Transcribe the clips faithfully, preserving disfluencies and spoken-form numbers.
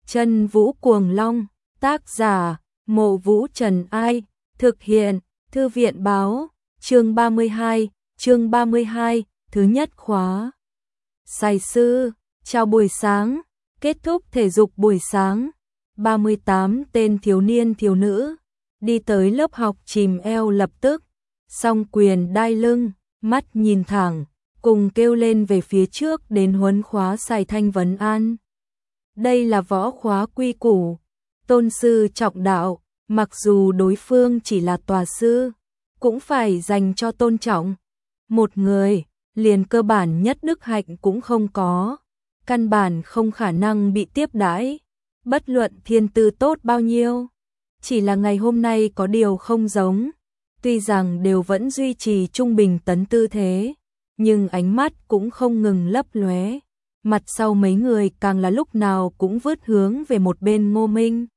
Chân Vũ Cuồng Long, tác giả, Mộ Vũ Trần Ai, thực hiện, Thư viện Báo, chương ba mươi hai, chương ba mươi hai, thứ nhất khóa. Sai sư, chào buổi sáng, kết thúc thể dục buổi sáng, ba mươi tám tên thiếu niên thiếu nữ, đi tới lớp học chìm eo lập tức, song quyền đai lưng, mắt nhìn thẳng, cùng kêu lên về phía trước đến huấn khóa Sài Thanh vấn an. Đây là võ khóa quy củ, tôn sư trọng đạo, mặc dù đối phương chỉ là tòa sư, cũng phải dành cho tôn trọng. Một người, liền cơ bản nhất đức hạnh cũng không có, căn bản không khả năng bị tiếp đãi, bất luận thiên tư tốt bao nhiêu. Chỉ là ngày hôm nay có điều không giống, tuy rằng đều vẫn duy trì trung bình tấn tư thế, nhưng ánh mắt cũng không ngừng lấp lóe. Mặt sau mấy người càng là lúc nào cũng vứt hướng về một bên Ngô Minh.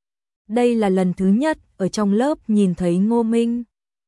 Đây là lần thứ nhất ở trong lớp nhìn thấy Ngô Minh.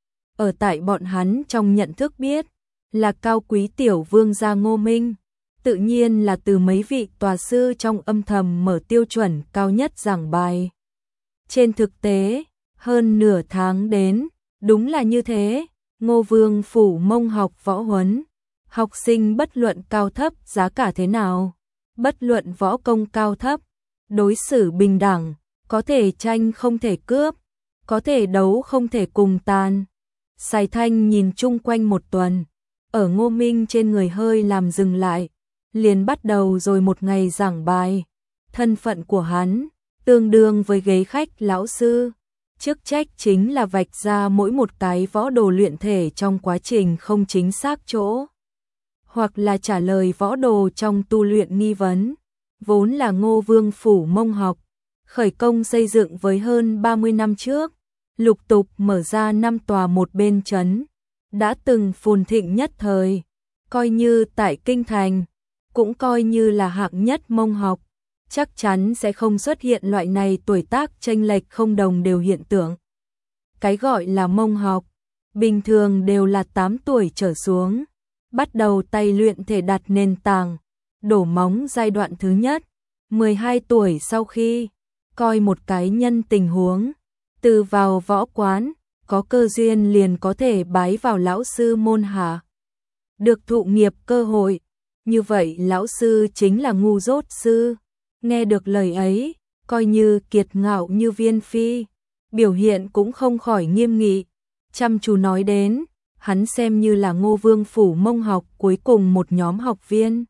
Ở tại bọn hắn trong nhận thức biết là cao quý tiểu vương gia Ngô Minh, tự nhiên là từ mấy vị tòa sư trong âm thầm mở tiêu chuẩn cao nhất giảng bài. Trên thực tế, hơn nửa tháng đến, đúng là như thế, Ngô Vương phủ Mông học võ huấn. Học sinh bất luận cao thấp giá cả thế nào, bất luận võ công cao thấp, đối xử bình đẳng, có thể tranh không thể cướp, có thể đấu không thể cùng tàn. Sài Thanh nhìn chung quanh một tuần, ở Ngô Minh trên người hơi làm dừng lại, liền bắt đầu rồi một ngày giảng bài. Thân phận của hắn, tương đương với ghế khách lão sư, chức trách chính là vạch ra mỗi một cái võ đồ luyện thể trong quá trình không chính xác chỗ, hoặc là trả lời võ đồ trong tu luyện nghi vấn. Vốn là Ngô Vương phủ Mông học, khởi công xây dựng với hơn ba mươi năm trước, lục tục mở ra năm tòa một bên trấn, đã từng phồn thịnh nhất thời, coi như tại kinh thành, cũng coi như là hạng nhất Mông học, chắc chắn sẽ không xuất hiện loại này tuổi tác chênh lệch không đồng đều hiện tượng. Cái gọi là Mông học, bình thường đều là tám tuổi trở xuống, bắt đầu tay luyện thể đặt nền tảng, đổ móng giai đoạn thứ nhất, mười hai tuổi sau khi, coi một cái nhân tình huống, từ vào võ quán, có cơ duyên liền có thể bái vào lão sư môn hạ. Được thụ nghiệp cơ hội, như vậy lão sư chính là ngu dốt sư. Nghe được lời ấy, coi như kiệt ngạo như Viên Phi, biểu hiện cũng không khỏi nghiêm nghị, chăm chú nói đến, hắn xem như là Ngô Vương phủ Mông học cuối cùng một nhóm học viên.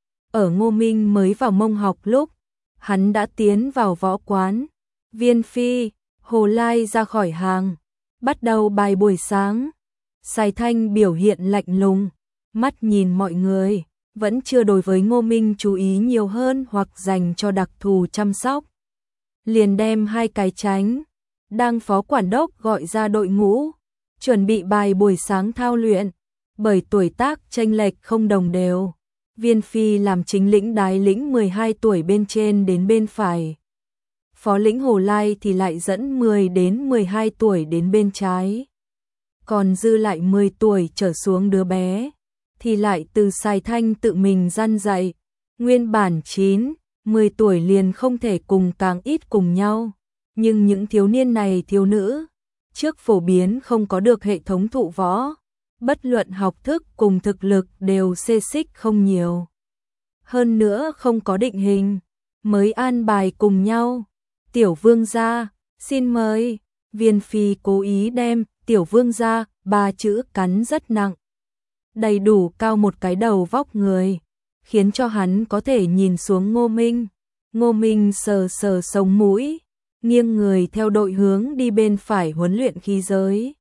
Ở Ngô Minh mới vào Mông học lúc, hắn đã tiến vào võ quán. Viên Phi, Hồ Lai ra khỏi hàng, bắt đầu bài buổi sáng. Sài Thanh biểu hiện lạnh lùng, mắt nhìn mọi người, vẫn chưa đối với Ngô Minh chú ý nhiều hơn hoặc dành cho đặc thù chăm sóc. Liền đem hai cái tránh, đang phó quản đốc gọi ra đội ngũ, chuẩn bị bài buổi sáng thao luyện, bởi tuổi tác chênh lệch không đồng đều. Viên Phi làm chính lĩnh đái lĩnh mười hai tuổi bên trên đến bên phải. Phó lĩnh Hồ Lai thì lại dẫn mười đến mười hai tuổi đến bên trái. Còn dư lại mười tuổi trở xuống đứa bé, thì lại từ Sài Thanh tự mình răn dạy. Nguyên bản chín, mười tuổi liền không thể cùng càng ít cùng nhau. Nhưng những thiếu niên này thiếu nữ, trước phổ biến không có được hệ thống thụ võ, bất luận học thức cùng thực lực đều xê xích không nhiều. Hơn nữa không có định hình, mới an bài cùng nhau. Tiểu vương gia, xin mời. Viên Phi cố ý đem tiểu vương gia ba chữ cắn rất nặng, đầy đủ cao một cái đầu vóc người, khiến cho hắn có thể nhìn xuống Ngô Minh. Ngô Minh sờ sờ sống mũi, nghiêng người theo đội hướng đi bên phải huấn luyện khí giới.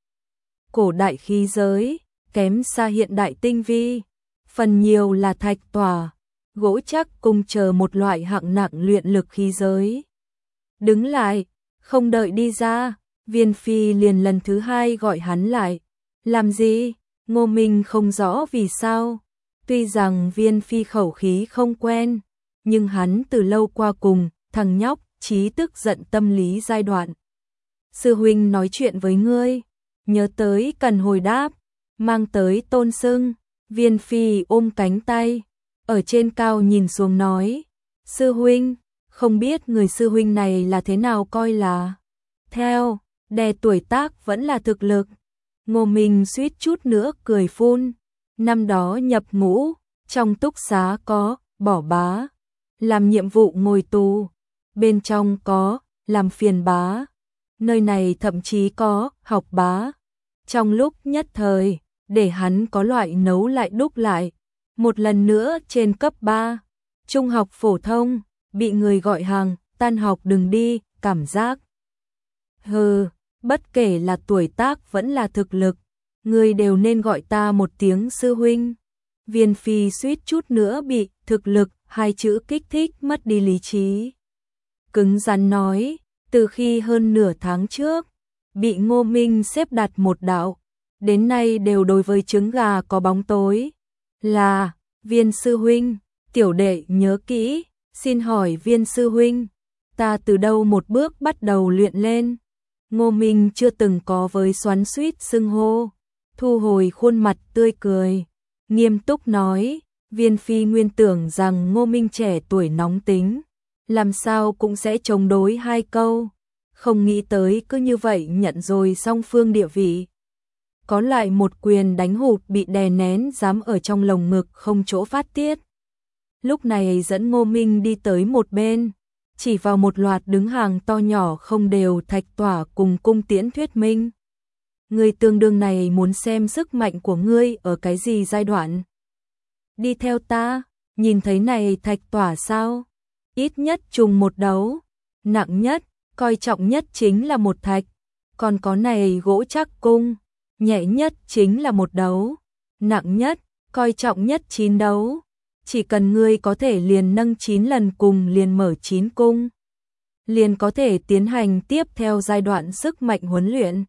Cổ đại khí giới, kém xa hiện đại tinh vi, phần nhiều là thạch tỏa, gỗ chắc cùng chờ một loại hạng nặng luyện lực khí giới. Đứng lại, không đợi đi ra, Viên Phi liền lần thứ hai gọi hắn lại. Làm gì? Ngô Minh không rõ vì sao. Tuy rằng Viên Phi khẩu khí không quen, nhưng hắn từ lâu qua cùng thằng nhóc trí tức giận tâm lý giai đoạn. Sư huynh nói chuyện với ngươi, nhớ tới cần hồi đáp, mang tới tôn xưng. Viên Phi ôm cánh tay, ở trên cao nhìn xuống nói, sư huynh, không biết người sư huynh này là thế nào coi là theo, đè tuổi tác vẫn là thực lực. Ngô Minh suýt chút nữa cười phun, năm đó nhập ngũ, trong túc xá có bỏ bá, làm nhiệm vụ ngồi tù, bên trong có làm phiền bá, nơi này thậm chí có học bá. Trong lúc nhất thời, để hắn có loại nấu lại đúc lại, một lần nữa trên cấp ba, trung học phổ thông, bị người gọi hàng, tan học đừng đi, cảm giác. Hừ, bất kể là tuổi tác vẫn là thực lực, người đều nên gọi ta một tiếng sư huynh. Viên Phi suýt chút nữa bị thực lực hai chữ kích thích mất đi lý trí. Cứng rắn nói, từ khi hơn nửa tháng trước, bị Ngô Minh xếp đặt một đạo, đến nay đều đối với trứng gà có bóng tối. Là, Viên sư huynh, tiểu đệ nhớ kỹ, xin hỏi Viên sư huynh, ta từ đâu một bước bắt đầu luyện lên? Ngô Minh chưa từng có với xoắn xuýt xưng hô, thu hồi khuôn mặt tươi cười, nghiêm túc nói, Viên Phi nguyên tưởng rằng Ngô Minh trẻ tuổi nóng tính, làm sao cũng sẽ chống đối hai câu, không nghĩ tới cứ như vậy nhận rồi song phương địa vị. Có lại một quyền đánh hụt bị đè nén dám ở trong lồng ngực không chỗ phát tiết. Lúc này dẫn Ngô Minh đi tới một bên, chỉ vào một loạt đứng hàng to nhỏ không đều thạch tỏa cùng cung tiễn thuyết minh. Người tương đương này muốn xem sức mạnh của ngươi ở cái gì giai đoạn? Đi theo ta, nhìn thấy này thạch tỏa sao? Ít nhất trùng một đấu, nặng nhất, coi trọng nhất chính là một thạch, còn có này gỗ chắc cung, nhẹ nhất chính là một đấu, nặng nhất, coi trọng nhất chín đấu. Chỉ cần ngươi có thể liền nâng chín lần cùng liền mở chín cung, liền có thể tiến hành tiếp theo giai đoạn sức mạnh huấn luyện.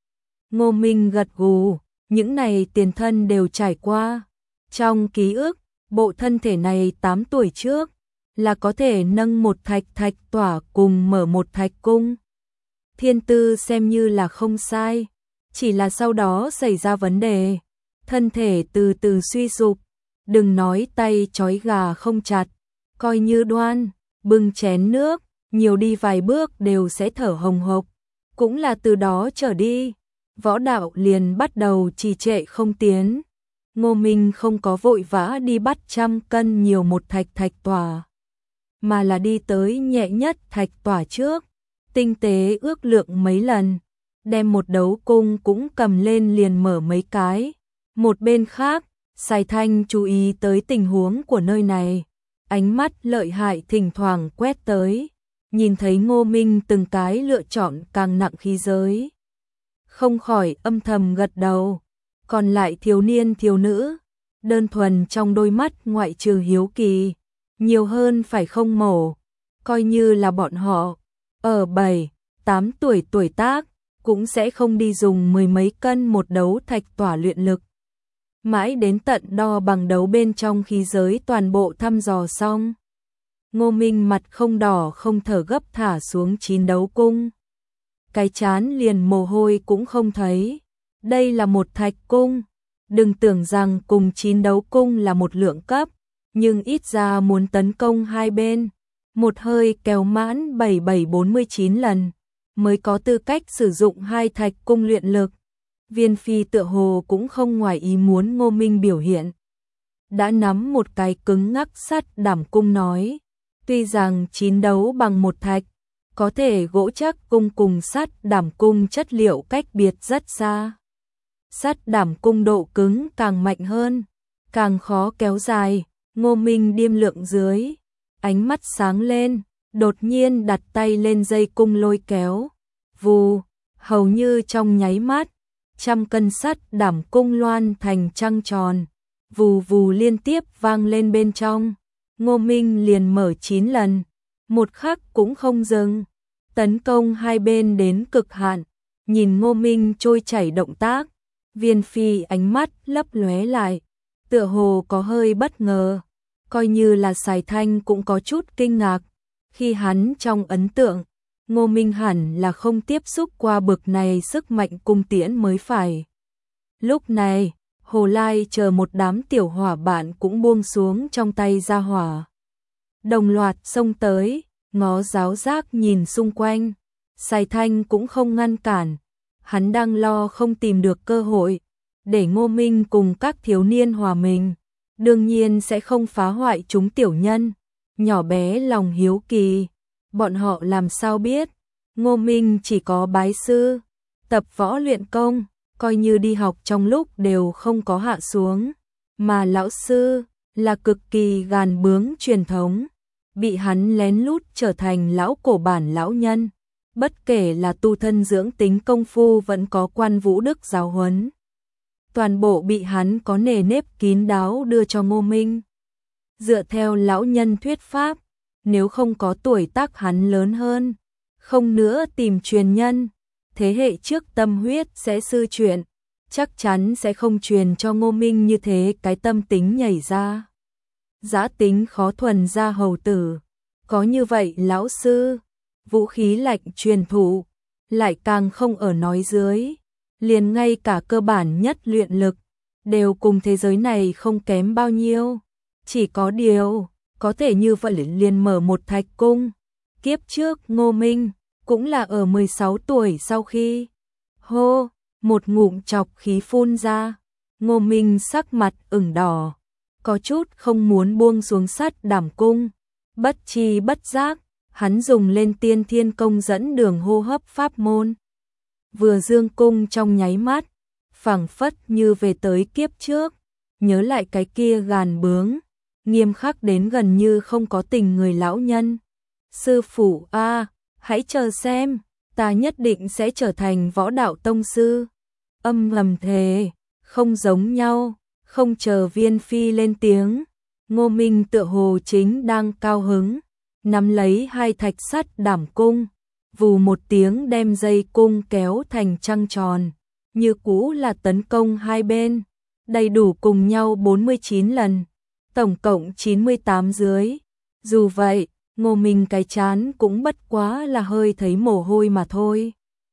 Ngô Minh gật gù, những này tiền thân đều trải qua. Trong ký ức, bộ thân thể này tám tuổi trước, là có thể nâng một thạch thạch tỏa cùng mở một thạch cung. Thiên tư xem như là không sai, chỉ là sau đó xảy ra vấn đề, thân thể từ từ suy sụp. Đừng nói tay trói gà không chặt, coi như đoan, bưng chén nước, nhiều đi vài bước đều sẽ thở hồng hộc. Cũng là từ đó trở đi, võ đạo liền bắt đầu trì trệ không tiến. Ngô Minh không có vội vã đi bắt trăm cân nhiều một thạch thạch tỏa, mà là đi tới nhẹ nhất thạch tỏa trước, tinh tế ước lượng mấy lần, đem một đấu cung cũng cầm lên liền mở mấy cái. Một bên khác, Sài Thanh chú ý tới tình huống của nơi này, ánh mắt lợi hại thỉnh thoảng quét tới, nhìn thấy Ngô Minh từng cái lựa chọn càng nặng khí giới. Không khỏi âm thầm gật đầu, còn lại thiếu niên thiếu nữ, đơn thuần trong đôi mắt ngoại trừ hiếu kỳ, nhiều hơn phải không mổ, coi như là bọn họ, ở bảy, tám tuổi tuổi tác, cũng sẽ không đi dùng mười mấy cân một đấu thạch tỏa luyện lực. Mãi đến tận đo bằng đấu bên trong khí giới toàn bộ thăm dò xong, Ngô Minh mặt không đỏ không thở gấp thả xuống chín đấu cung. Cái chán liền mồ hôi cũng không thấy. Đây là một thạch cung, đừng tưởng rằng cùng chín đấu cung là một lượng cấp, nhưng ít ra muốn tấn công hai bên, một hơi kéo mãn bảy bảy bốn mươi chín lần, mới có tư cách sử dụng hai thạch cung luyện lực. Viên Phi tựa hồ cũng không ngoài ý muốn Ngô Minh biểu hiện. Đã nắm một cái cứng ngắc sắt đảm cung nói, tuy rằng chín đấu bằng một thạch, có thể gỗ chắc cung cùng sắt đảm cung chất liệu cách biệt rất xa. Sắt đảm cung độ cứng càng mạnh hơn, càng khó kéo dài. Ngô Minh điềm lượng dưới, ánh mắt sáng lên, đột nhiên đặt tay lên dây cung lôi kéo. Vù, hầu như trong nháy mắt, trăm cân sắt đảm cung loan thành trăng tròn, vù vù liên tiếp vang lên bên trong. Ngô Minh liền mở chín lần, một khắc cũng không dừng, tấn công hai bên đến cực hạn. Nhìn Ngô Minh trôi chảy động tác, Viên Phi ánh mắt lấp lóe lại, tựa hồ có hơi bất ngờ, coi như là Sài Thanh cũng có chút kinh ngạc, khi hắn trong ấn tượng, Ngô Minh hẳn là không tiếp xúc qua bực này sức mạnh cung tiễn mới phải. Lúc này, Hồ Lai chờ một đám tiểu hỏa bạn cũng buông xuống trong tay ra hỏa, đồng loạt xông tới, ngó giáo giác nhìn xung quanh. Sài Thanh cũng không ngăn cản, hắn đang lo không tìm được cơ hội để Ngô Minh cùng các thiếu niên hòa mình, đương nhiên sẽ không phá hoại chúng tiểu nhân. Nhỏ bé lòng hiếu kỳ, bọn họ làm sao biết, Ngô Minh chỉ có bái sư, tập võ luyện công, coi như đi học trong lúc đều không có hạ xuống, mà lão sư là cực kỳ gàn bướng truyền thống, bị hắn lén lút trở thành lão cổ bản lão nhân, bất kể là tu thân dưỡng tính công phu vẫn có Quan Vũ Đức giáo huấn. Toàn bộ bị hắn có nề nếp kín đáo đưa cho Ngô Minh. Dựa theo lão nhân thuyết pháp, nếu không có tuổi tác hắn lớn hơn, không nữa tìm truyền nhân, thế hệ trước tâm huyết sẽ sư truyền, chắc chắn sẽ không truyền cho Ngô Minh như thế cái tâm tính nhảy ra. Dã tính khó thuần ra hầu tử, có như vậy lão sư, vũ khí lạnh truyền thụ, lại càng không ở nói dưới, liền ngay cả cơ bản nhất luyện lực, đều cùng thế giới này không kém bao nhiêu. Chỉ có điều, có thể như vậy liền mở một thạch cung. Kiếp trước Ngô Minh, cũng là ở mười sáu tuổi sau khi, hô, một ngụm chọc khí phun ra, Ngô Minh sắc mặt ửng đỏ, có chút không muốn buông xuống sắt đảm cung, bất chi bất giác, hắn dùng lên tiên thiên công dẫn đường hô hấp pháp môn. Vừa dương cung trong nháy mắt, phảng phất như về tới kiếp trước, nhớ lại cái kia gàn bướng, nghiêm khắc đến gần như không có tình người lão nhân. Sư phụ a, hãy chờ xem, ta nhất định sẽ trở thành võ đạo tông sư. Âm ngầm thề, không giống nhau, không chờ Viên Phi lên tiếng, Ngô Minh tựa hồ chính đang cao hứng, nắm lấy hai thạch sắt đảm cung, vù một tiếng đem dây cung kéo thành trăng tròn, như cũ là tấn công hai bên, đầy đủ cùng nhau bốn mươi chín lần, tổng cộng chín mươi tám dưới. Dù vậy, Ngô Minh cái chán cũng bất quá là hơi thấy mồ hôi mà thôi.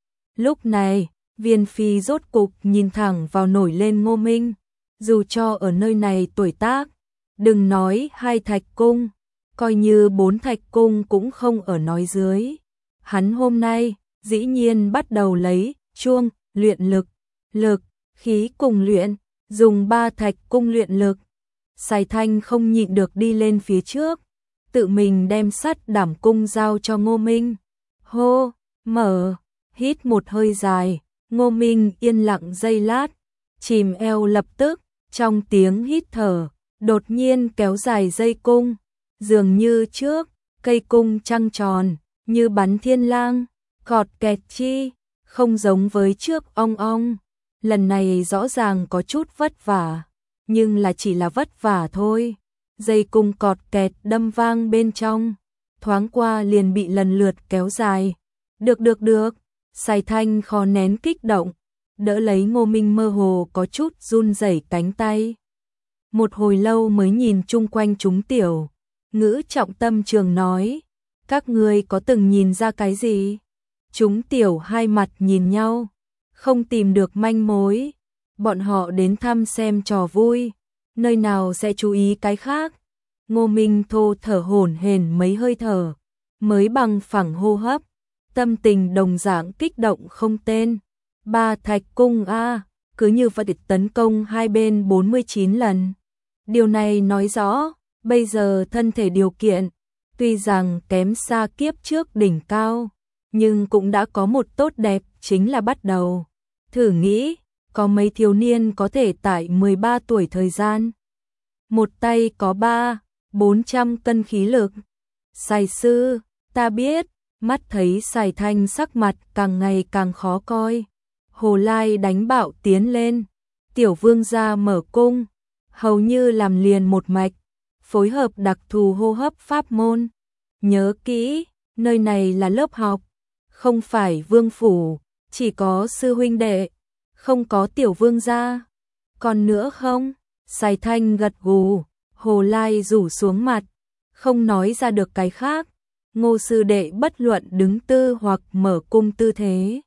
Lúc này, Viên Phi rốt cục nhìn thẳng vào nổi lên Ngô Minh, dù cho ở nơi này tuổi tác, đừng nói hai thạch cung, coi như bốn thạch cung cũng không ở nói dưới. Hắn hôm nay, dĩ nhiên bắt đầu lấy chuông, luyện lực, lực, khí cùng luyện, dùng ba thạch cung luyện lực. Sài Thanh không nhịn được đi lên phía trước, tự mình đem sắt đảm cung giao cho Ngô Minh. Hô, mở, hít một hơi dài, Ngô Minh yên lặng giây lát, chìm eo lập tức, trong tiếng hít thở, đột nhiên kéo dài dây cung, dường như trước, cây cung trăng tròn, như bắn thiên lang, cọt kẹt chi, không giống với trước ong ong. Lần này rõ ràng có chút vất vả, nhưng là chỉ là vất vả thôi. Dây cung cọt kẹt đâm vang bên trong, thoáng qua liền bị lần lượt kéo dài. Được được được, Sài Thanh khó nén kích động, đỡ lấy Ngô Minh mơ hồ có chút run rẩy cánh tay. Một hồi lâu mới nhìn chung quanh chúng tiểu, ngữ trọng tâm trường nói, các ngươi có từng nhìn ra cái gì? Chúng tiểu hai mặt nhìn nhau, không tìm được manh mối, bọn họ đến thăm xem trò vui, nơi nào sẽ chú ý cái khác. Ngô Minh thô thở hổn hển mấy hơi thở, mới bằng phẳng hô hấp, tâm tình đồng dạng kích động không tên. Ba thạch cung a, cứ như vậy tấn công hai bên bốn mươi chín lần. Điều này nói rõ, bây giờ thân thể điều kiện, tuy rằng kém xa kiếp trước đỉnh cao, nhưng cũng đã có một tốt đẹp, chính là bắt đầu. Thử nghĩ, có mấy thiếu niên có thể tại mười ba tuổi thời gian, một tay có ba, bốn trăm cân khí lực. Sài sư, ta biết, mắt thấy Sài Thanh sắc mặt càng ngày càng khó coi. Hồ Lai đánh bạo tiến lên, tiểu vương gia mở cung, hầu như làm liền một mạch, phối hợp đặc thù hô hấp pháp môn. Nhớ kỹ, nơi này là lớp học, không phải vương phủ, chỉ có sư huynh đệ, không có tiểu vương gia. Còn nữa không? Sài Thanh gật gù, Hồ Lai rủ xuống mặt, không nói ra được cái khác. Ngô sư đệ bất luận đứng tư hoặc mở cung tư thế,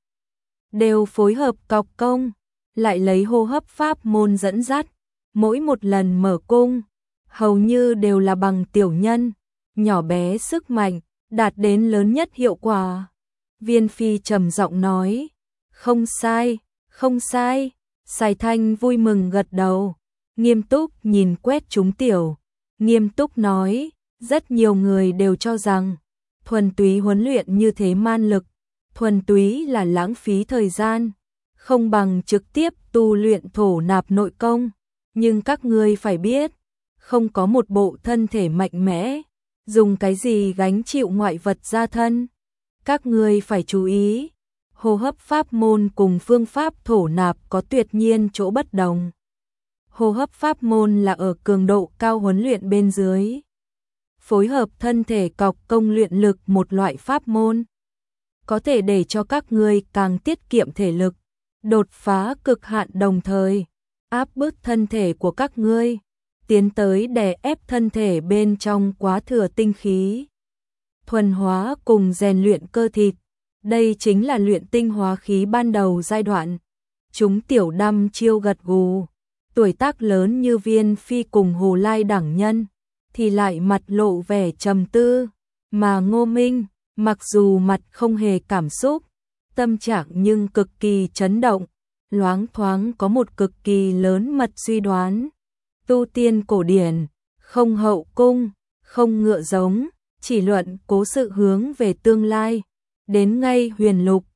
đều phối hợp cọc công, lại lấy hô hấp pháp môn dẫn dắt, mỗi một lần mở cung, hầu như đều là bằng tiểu nhân, nhỏ bé sức mạnh, đạt đến lớn nhất hiệu quả. Viên Phi trầm giọng nói, không sai, không sai. Sài Thanh vui mừng gật đầu, nghiêm túc nhìn Quét Chúng Tiểu, nghiêm túc nói, rất nhiều người đều cho rằng thuần túy huấn luyện như thế man lực, thuần túy là lãng phí thời gian, không bằng trực tiếp tu luyện thổ nạp nội công, nhưng các ngươi phải biết, không có một bộ thân thể mạnh mẽ, dùng cái gì gánh chịu ngoại vật ra thân. Các ngươi phải chú ý, hô hấp pháp môn cùng phương pháp thổ nạp có tuyệt nhiên chỗ bất đồng. Hô hấp pháp môn là ở cường độ cao huấn luyện bên dưới, phối hợp thân thể cọc công luyện lực một loại pháp môn, có thể để cho các ngươi càng tiết kiệm thể lực, đột phá cực hạn đồng thời áp bức thân thể của các ngươi, tiến tới đè ép thân thể bên trong quá thừa tinh khí, thuần hóa cùng rèn luyện cơ thịt. Đây chính là luyện tinh hóa khí ban đầu giai đoạn. Chúng Tiểu đăm chiêu gật gù, tuổi tác lớn như Viên Phi cùng Hồ Lai đẳng nhân, thì lại mặt lộ vẻ trầm tư, mà Ngô Minh, mặc dù mặt không hề cảm xúc, tâm trạng nhưng cực kỳ chấn động, loáng thoáng có một cực kỳ lớn mật suy đoán. Tu tiên cổ điển, không hậu cung, không ngựa giống, chỉ luận cố sự hướng về tương lai. Đến ngay huyền lục,